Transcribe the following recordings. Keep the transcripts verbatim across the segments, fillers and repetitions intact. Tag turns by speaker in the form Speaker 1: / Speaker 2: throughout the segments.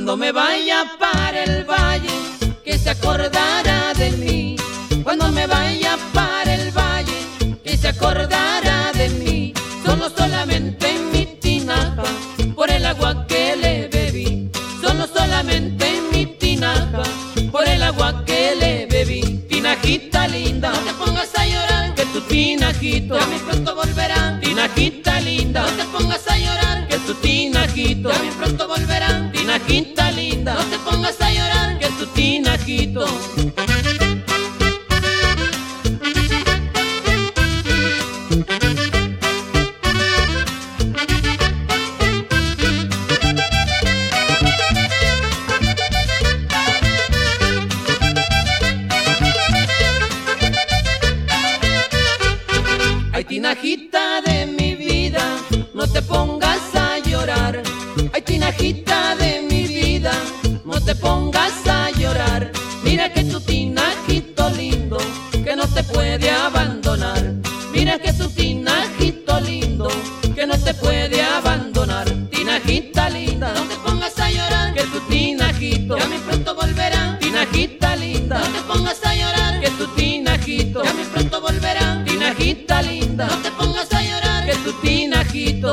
Speaker 1: Cuando me vaya para el valle, que se acordará de mí. Cuando me vaya para el valle, que se acordará de mí. Solo solamente en mi tinaja, por el agua que le bebí. Solo solamente en mi tinaja, por el agua que le bebí. Tinajita linda, no te pongas a llorar, que tu tinajito ya muy pronto volverá. Tinajita linda, no te pongas a llorar, que tu tinajito ya muy pronto volverá. Tinajita linda, no te pongas a llorar, que tu tinajito. Ay, tinajita de mi vida, no te pongas a llorar. Ay, tinajita de mi vida, no te pongas a llorar. Mira que tu tinajito lindo, que no te puede abandonar. Mira que tu tinajito lindo, que no te puede abandonar. Tinajita linda, no te pongas a llorar, que tu tinajito ya muy pronto volverá. Tinajita linda, no te pongas a llorar, que tu tinajito ya muy pronto volverá. Tinajita linda, no te pongas a llorar, que tu tinajito.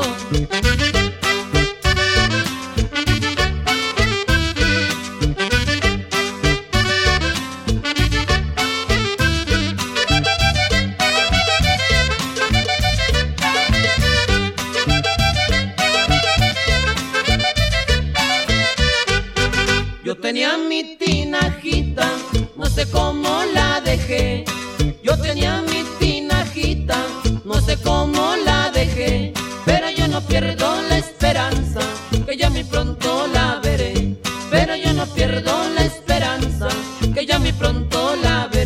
Speaker 1: Yo tenía mi tinajita, no sé cómo la dejé. Yo tenía mi tinajita, no sé cómo la dejé. Pero yo no pierdo la esperanza, que ya muy pronto la veré. Pero yo no pierdo la esperanza, que ya muy pronto la veré.